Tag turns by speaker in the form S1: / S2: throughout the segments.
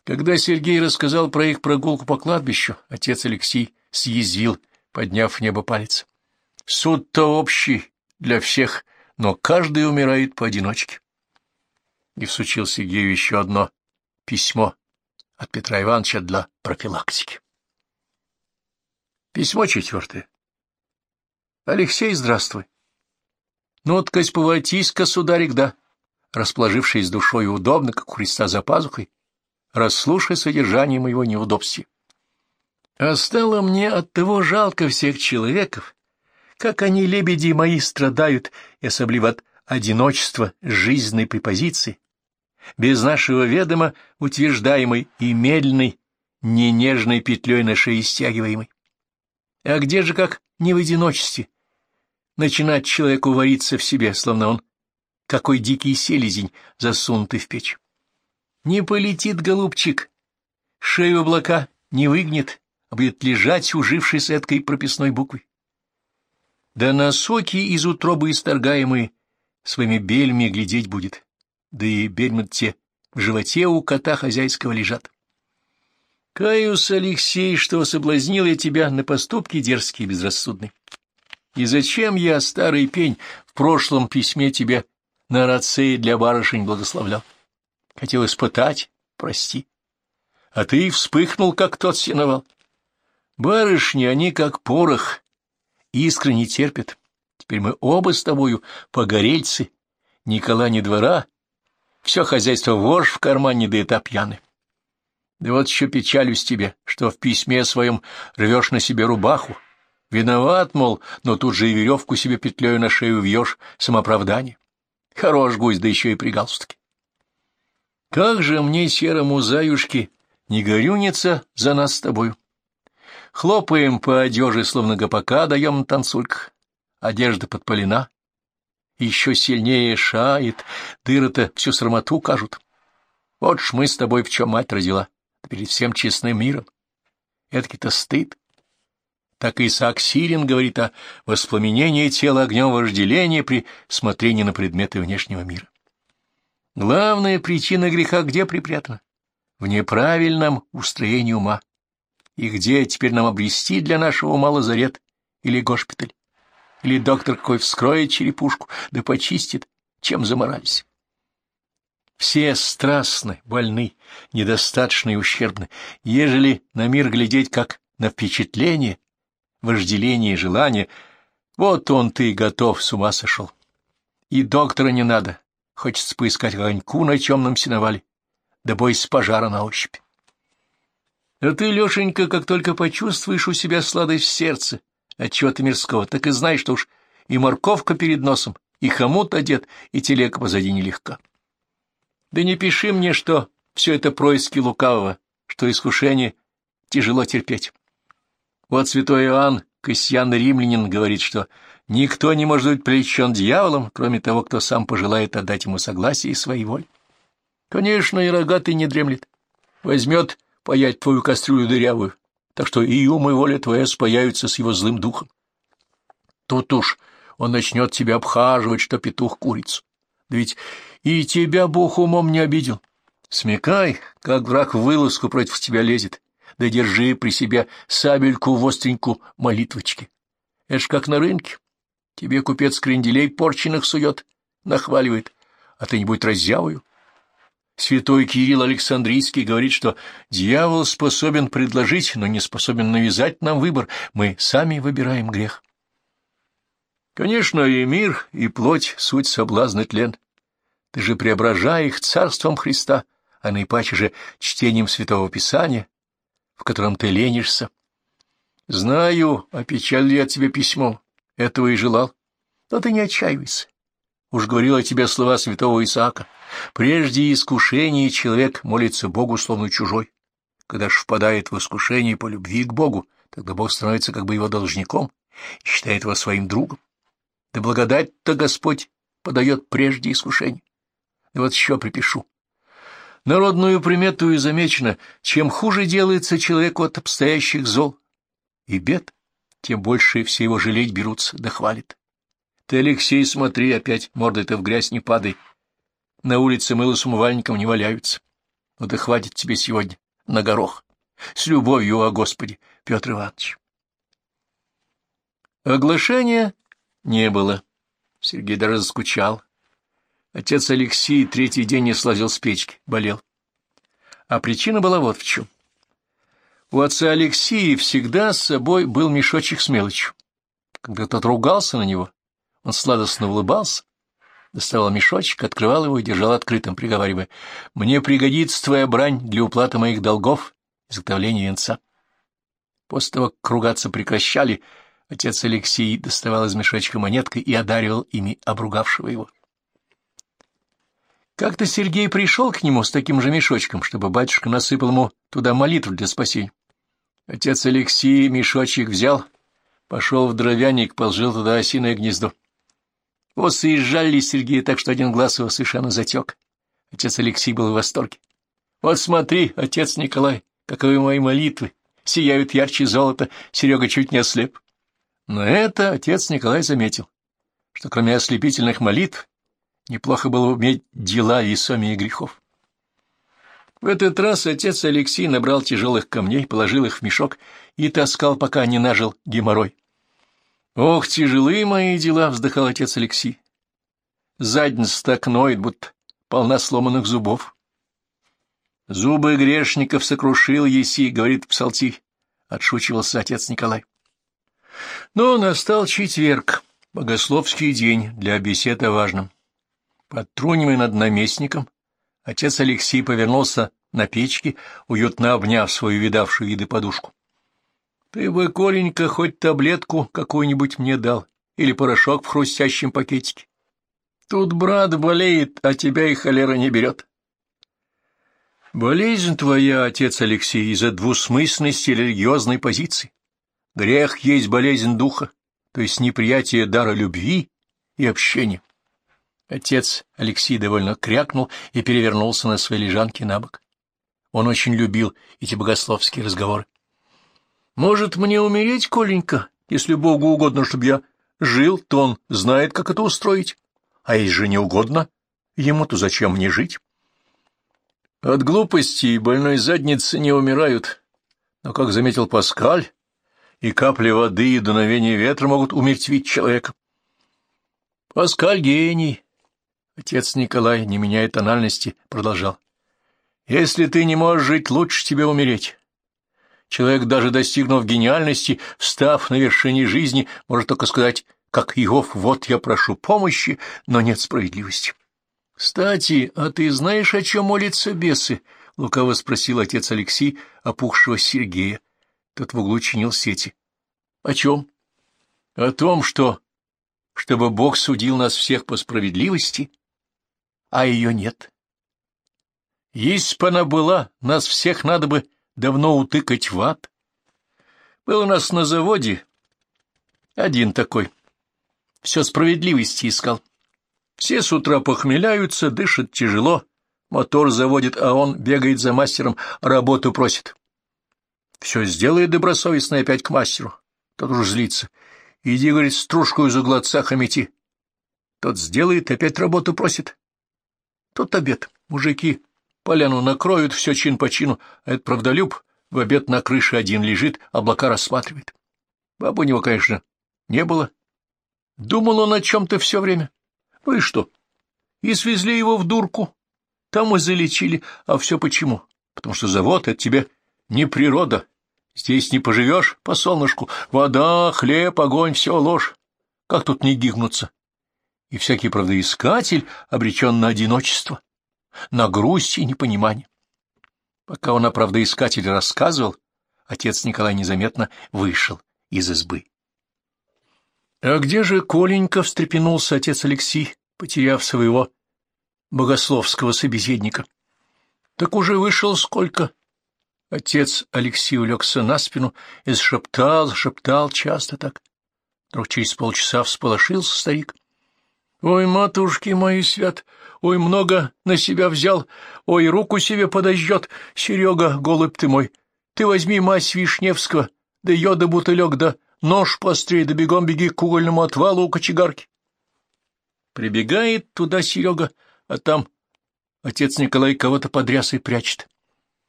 S1: Когда Сергей рассказал про их прогулку по кладбищу, отец Алексей съязвил, подняв в небо палец. Суд-то общий для всех, но каждый умирает поодиночке. И всучил Сергею еще одно письмо от Петра Ивановича для профилактики. Письмо 4. Алексей, здравствуй. Ну, ткась поворотись-ка, сударик, да, расположившись душой удобно, как у Христа за пазухой, расслушай содержание моего неудобства. А стало мне от того жалко всех человеков, как они, лебеди мои, страдают, и особливо от одиночества жизненной препозиции, без нашего ведома утверждаемой и медленной, ненежной петлей на шее стягиваемой. А где же, как не в одиночестве, начинать человеку вариться в себе, словно он какой дикий селезень, засунутый в печь? Не полетит, голубчик, шею облака не выгнет, а будет лежать, ужившись эткой прописной буквой. Да на соки из утробы исторгаемые своими бельмами глядеть будет, да и бельмы те в животе у кота хозяйского лежат. Каюсь, Алексей, что соблазнил я тебя на поступки дерзкие и безрассудные. И зачем я, старый пень, в прошлом письме тебе на рацеи для барышень благословлял? Хотел испытать, прости. А ты вспыхнул, как тот сеновал. Барышни, они как порох, искры не терпят. Теперь мы оба с тобою погорельцы, ни кола, ни двора, все хозяйство вож в кармане, да и та пьяны. Да вот еще печалюсь тебе, что в письме своем рвешь на себе рубаху. Виноват, мол, но тут же и веревку себе петлею на шею вьешь, самооправдание. Хорош гусь, да еще и при галстуке. Как же мне, серому заюшке, не горюнится за нас с тобою? Хлопаем по одежи, словно гопака даем на танцульках. Одежда подпалена, еще сильнее шает, дыры-то всю срамоту кажут. Вот ж мы с тобой в чем мать родила, перед всем честным миром. Эдакий-то стыд. Так Исаак Сирин говорит о воспламенении тела огнем вожделения при смотрении на предметы внешнего мира. Главная причина греха где припрятана? В неправильном устроении ума. И где теперь нам обрести для нашего ума лазарет или госпиталь? Или доктор какой вскроет черепушку, да почистит, чем заморались? Все страстны, больны, недостаточны и ущербны, ежели на мир глядеть как на впечатление, вожделение и желание, вот он ты готов, с ума сошел. И доктора не надо, хочется поискать огоньку на темном сеновале, да бойся пожара на ощупь. А ты, Лешенька, как только почувствуешь у себя сладость в сердце от чего-то мирского, так и знай, что уж и морковка перед носом, и хомут одет, и телега позади нелегка. Да не пиши мне, что все это происки лукавого, что искушение тяжело терпеть. Вот святой Иоанн, крестьян-римлянин, говорит, что никто не может быть привлечен дьяволом, кроме того, кто сам пожелает отдать ему согласие и своей воли. Конечно, и рогатый не дремлет. Возьмет паять твою кастрюлю дырявую, так что и ум, и воля твоя спаяются с его злым духом. Тут уж он начнет тебя обхаживать, что петух курицу. Да ведь и тебя Бог умом не обидел. Смекай, как враг в вылазку против тебя лезет, да держи при себе сабельку в остреньку молитвочки. Это ж как на рынке. Тебе купец кренделей порченых сует, нахваливает, а ты не будь раззявою. Святой Кирилл Александрийский говорит, что дьявол способен предложить, но не способен навязать нам выбор, мы сами выбираем грех. Конечно, и мир, и плоть — суть соблазн и тлен. Ты же преображай их царством Христа, а наипаче же чтением Святого Писания, в котором ты ленишься. Знаю, опечалил я тебе письмо, этого и желал, но ты не отчаивайся. Уж говорил о тебе слова святого Исаака. Прежде искушения человек молится Богу словно чужой. Когда ж впадает в искушение по любви к Богу, тогда Бог становится как бы его должником и считает его своим другом. Да благодать-то Господь подает прежде искушения. И вот еще припишу. Народную примету и замечено, чем хуже делается человеку от обстоящих зол и бед, тем больше все его жалеть берутся, да хвалят. Ты, Алексей, смотри, опять мордой-то в грязь не падай. На улице мыло с умывальником не валяются. Вот и хватит тебе сегодня на горох. С любовью, о Господи, Петр Иванович. Оглашения не было. Сергей даже заскучал. Отец Алексей третий день не слазил с печки, болел. А причина была вот в чем. У отца Алексея всегда с собой был мешочек с мелочью. Когда тот ругался на него, он сладостно улыбался, доставал мешочек, открывал его и держал открытым, приговаривая: «Мне пригодится твоя брань для уплаты моих долгов, изготовления венца». После того, как ругаться прекращали, отец Алексей доставал из мешочка монетки и одаривал ими обругавшего его. Как-то Сергей пришел к нему с таким же мешочком, чтобы батюшка насыпал ему туда молитву для спасения. Отец Алексей мешочек взял, пошел в дровяник, положил туда осиное гнездо. Осы изжали Сергея так, что один глаз его совершенно затек. Отец Алексей был в восторге. «Вот смотри, отец Николай, каковы мои молитвы! Сияют ярче золота!» Серега чуть не ослеп. Но это отец Николай заметил, что кроме ослепительных молитв неплохо было уметь дела весомее грехов. В этот раз отец Алексей набрал тяжелых камней, положил их в мешок и таскал, пока не нажил геморрой. «Ох, тяжелые мои дела!» — вздыхал отец Алексей. «Задница так ноет, будто полна сломанных зубов». «Зубы грешников сокрушил еси», — говорит псалтирь, — отшучивался отец Николай. Но настал четверг, богословский день для бесед о важном. Подтрунивая над наместником, отец Алексей повернулся на печке, уютно обняв свою видавшую виды подушку. «Ты бы, Коленька, хоть таблетку какую-нибудь мне дал, или порошок в хрустящем пакетике. Тут брат болеет, а тебя и холера не берет». «Болезнь твоя, отец Алексей, из-за двусмысленности религиозной позиции. Грех есть болезнь духа, то есть неприятие дара любви и общения». Отец Алексей довольно крякнул и перевернулся на своей лежанке на бок. Он очень любил эти богословские разговоры. «Может, мне умереть, Коленька, если Богу угодно, чтобы я жил, то он знает, как это устроить. А если же не угодно ему, то зачем мне жить?» От глупости и больной задницы не умирают, но, как заметил Паскаль, и капли воды, и дуновение ветра могут умертвить человека. Паскаль гений. Отец Николай, не меняя тональности, продолжал. «Если ты не можешь жить, лучше тебе умереть. Человек, даже достигнув гениальности, встав на вершине жизни, может только сказать, как Иов: вот я прошу помощи, но нет справедливости». «Кстати, а ты знаешь, о чем молятся бесы?» — лукаво спросил отец Алексей опухшего Сергея. Тот в углу чинил сети. «О чем?» «О том, чтобы Бог судил нас всех по справедливости, а ее нет. Если бы она была, нас всех надо бы давно утыкать в ад. Был у нас на заводе один такой, все справедливости искал. Все с утра похмеляются, дышат тяжело, мотор заводит, а он бегает за мастером, работу просит. Все сделает добросовестно, опять к мастеру. Тот уж злится. Иди, говорит, стружку из угла цеха мети. Тот сделает, опять работу просит. Тут обед. Мужики поляну накроют, все чин по чину, а этот правдолюб в обед на крыше один лежит, облака рассматривает. Баб у него, конечно, не было. Думал он о чем-то все время. Ну и что? И свезли его в дурку. Там и залечили. А все почему? Потому что завод — это тебе не природа. Здесь не поживешь по солнышку. Вода, хлеб, огонь — все ложь. Как тут не гигнуться? И всякий правдоискатель обречен на одиночество, на грусть и непонимание. Пока он о правдоискателе рассказывал, отец Николай незаметно вышел из избы. — А где же Коленька? — встрепенулся отец Алексей, потеряв своего богословского собеседника. — Так уже вышел сколько? Отец Алексей улегся на спину и шептал часто так. Вдруг через полчаса всполошился старик. — Ой, матушки мои свят, ой, много на себя взял, ой, руку себе подожжет. Серега, голубь ты мой, ты возьми мазь Вишневского, да йода бутылек, да нож пострей, да бегом беги к угольному отвалу у кочегарки. Прибегает туда Серега, а там отец Николай кого-то под рясой прячет.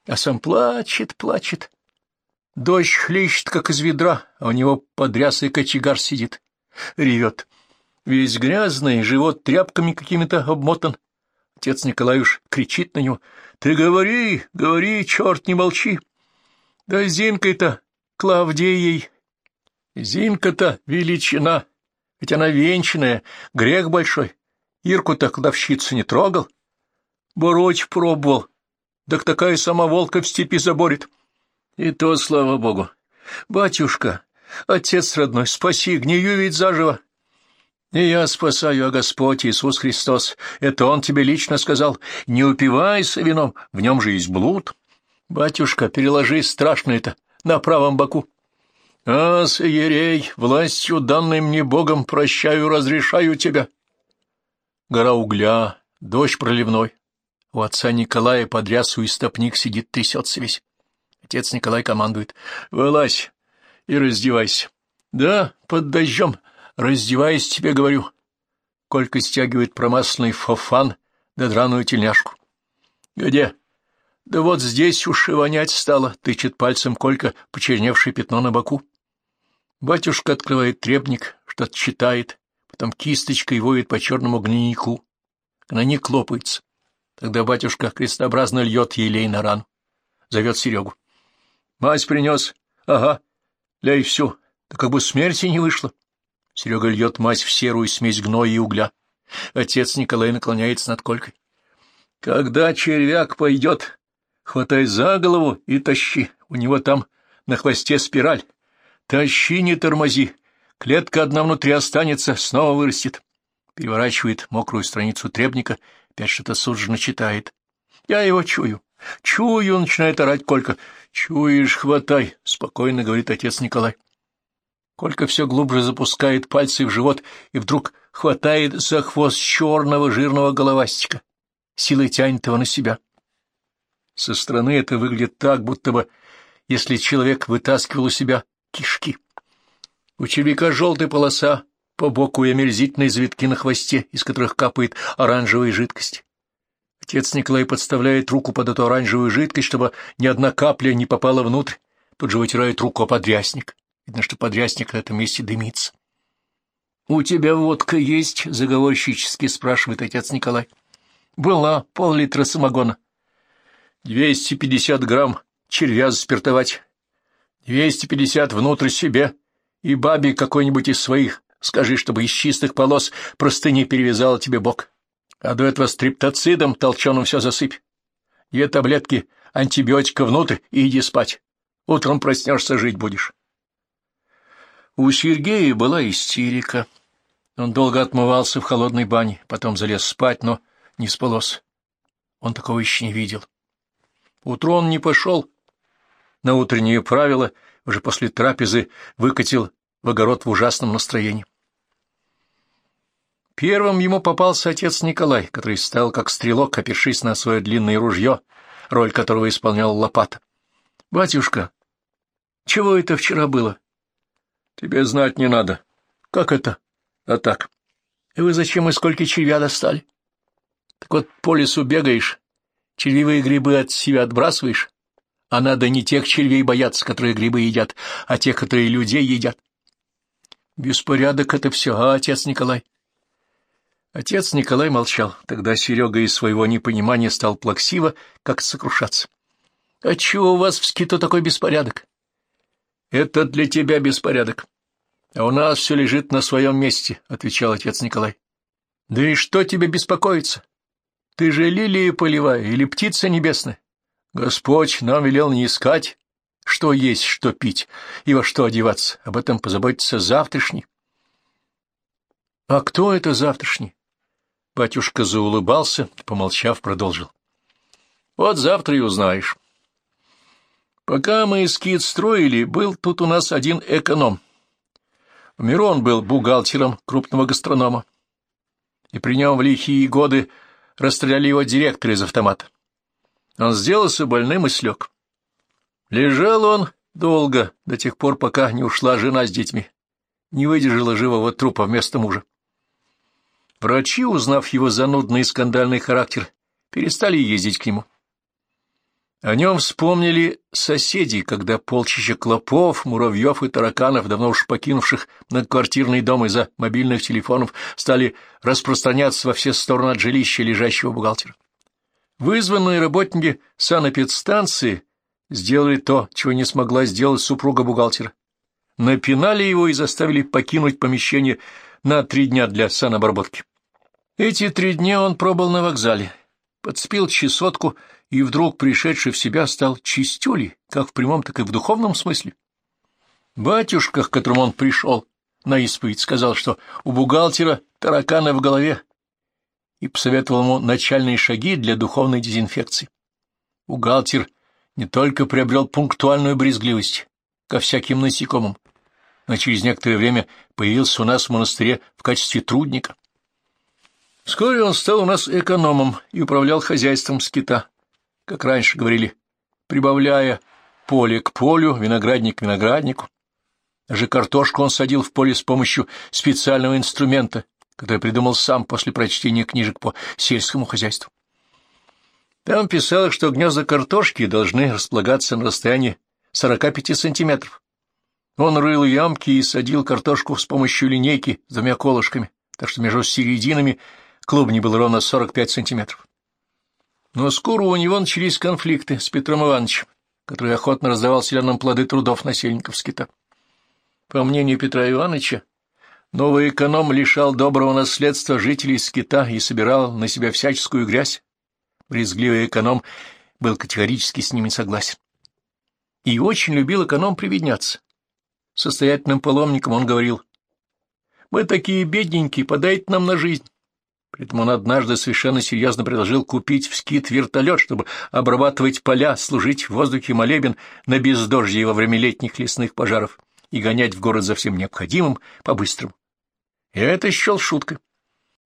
S1: А сам плачет, плачет. Дождь хлещет, как из ведра, а у него под рясой кочегар сидит. Ревет. Весь грязный, живот тряпками какими-то обмотан. Отец Николай уж кричит на него: «Ты говори, говори, черт, не молчи! Да Зинкой-то, Клавдией! Зинка-то величина, ведь она венчанная, грех большой. Ирку-то, кладовщицу, не трогал. Бороть пробовал, так такая сама волка в степи заборет. И то, слава богу. Батюшка, отец родной, спаси, гнию ведь заживо. И я спасаю, а Господь Иисус Христос, это Он тебе лично сказал: не упивайся вином, в нем же есть блуд. Батюшка, переложи страшное-то на правом боку. А, сиерей, властью, данной мне Богом, прощаю, разрешаю тебя. Гора угля, дождь проливной. У отца Николая под рясу истопник сидит, трясется весь. Отец Николай командует: вылазь и раздевайся. Да, под дождем. Раздевайся, тебе говорю. Колька стягивает промасленный фофан да драную тельняшку. Где? Да вот здесь уж и вонять стало, тычет пальцем Колька почерневшее пятно на боку. Батюшка открывает требник, что-то читает, потом кисточкой воет по черному гнойнику. Гнойник лопается. Тогда батюшка крестообразно льет елей на рану. Зовет Серегу. Мазь принес? Ага. Ляй всю. Да как бы смерти не вышло. Серега льет мазь в серую смесь гноя и угля. Отец Николай наклоняется над Колькой. Когда червяк пойдет, хватай за голову и тащи. У него там на хвосте спираль. Тащи, не тормози. Клетка одна внутри останется, снова вырастет. Переворачивает мокрую страницу требника, опять что-то судженно читает. Я его чую. Чую, начинает орать Колька. Чуешь, хватай, спокойно говорит отец Николай. Колька все глубже запускает пальцы в живот и вдруг хватает за хвост черного жирного головастика. Силой тянет его на себя. Со стороны это выглядит так, будто бы, если человек вытаскивал у себя кишки. У червяка желтая полоса по боку и омерзительные завитки на хвосте, из которых капает оранжевая жидкость. Отец Николай подставляет руку под эту оранжевую жидкость, чтобы ни одна капля не попала внутрь. Тут же вытирает руку о подрясник. Видно, что подрясник на этом месте дымится. — У тебя водка есть? — заговорщически спрашивает отец Николай. — Была, пол-литра самогона. 250 грамм червя заспиртовать. 250 внутрь себе. И бабе какой-нибудь из своих скажи, чтобы из чистых полос простыни перевязала тебе бок. А до этого стриптоцидом толченым все засыпь. 2 таблетки антибиотика внутрь и иди спать. Утром проснешься, жить будешь. У Сергея была истерика. Он долго отмывался в холодной бане, потом залез спать, но не спалось. Он такого еще не видел. Утром он не пошел на утренние правила, уже после трапезы выкатил в огород в ужасном настроении. Первым ему попался отец Николай, который стоял как стрелок, опершись на свое длинное ружье, роль которого исполнял лопата. — Батюшка, чего это вчера было? — Тебе знать не надо. — Как это? — А так. — И вы зачем из скольки червя достали? — Так вот по лесу бегаешь, червивые грибы от себя отбрасываешь, а надо не тех червей бояться, которые грибы едят, а тех, которые людей едят. — Беспорядок это все, а, отец Николай? Отец Николай молчал. Тогда Серега из своего непонимания стал плаксиво, как сокрушаться. — А чего у вас в скиту такой беспорядок? — Это для тебя беспорядок. А у нас все лежит на своем месте, — отвечал отец Николай. — Да и что тебе беспокоиться? Ты же лилия полевая или птица небесная. Господь нам велел не искать, что есть, что пить и во что одеваться. Об этом позаботится завтрашний. — А кто это завтрашний? Батюшка заулыбался, помолчав, продолжил. — Вот завтра и узнаешь. Пока мы скит строили, был тут у нас один эконом. Мирон был бухгалтером крупного гастронома, и при нем в лихие годы расстреляли его директора из автомата. Он сделался больным и слег. Лежал он долго, до тех пор, пока не ушла жена с детьми, не выдержала живого трупа вместо мужа. Врачи, узнав его занудный и скандальный характер, перестали ездить к нему. О нем вспомнили соседи, когда полчища клопов, муравьев и тараканов, давно уж покинувших многоквартирный дом из-за мобильных телефонов, стали распространяться во все стороны от жилища лежащего бухгалтера. Вызванные работники санэпидстанции сделали то, чего не смогла сделать супруга бухгалтера. Напинали его и заставили покинуть помещение на 3 дня для санобработки. Эти 3 дня он пробыл на вокзале, подцепил чесотку и вдруг, пришедший в себя, стал чистюлей, как в прямом, так и в духовном смысле. Батюшка, к которому он пришел на исповедь, сказал, что у бухгалтера тараканы в голове, и посоветовал ему начальные шаги для духовной дезинфекции. Бухгалтер не только приобрел пунктуальную брезгливость ко всяким насекомым, но через некоторое время появился у нас в монастыре в качестве трудника. Вскоре он стал у нас экономом и управлял хозяйством скита, как раньше говорили, прибавляя поле к полю, виноградник к винограднику. Даже картошку он садил в поле с помощью специального инструмента, который придумал сам после прочтения книжек по сельскому хозяйству. Там писалось, что гнезда картошки должны располагаться на расстоянии 45 сантиметров. Он рыл ямки и садил картошку с помощью линейки с 2 колышками, так что между серединами клубней было ровно 45 сантиметров. Но скоро у него начались конфликты с Петром Ивановичем, который охотно раздавал селянам плоды трудов насельников скита. По мнению Петра Ивановича, новый эконом лишал доброго наследства жителей скита и собирал на себя всяческую грязь. Брезгливый эконом был категорически с ними согласен. И очень любил эконом привидняться. Состоятельным паломникам он говорил: «Мы такие бедненькие, подайте нам на жизнь». При этом он однажды совершенно серьезно предложил купить в скит вертолет, чтобы обрабатывать поля, служить в воздухе молебен на бездождье во время летних лесных пожаров и гонять в город за всем необходимым по-быстрому. Я это счел шуткой.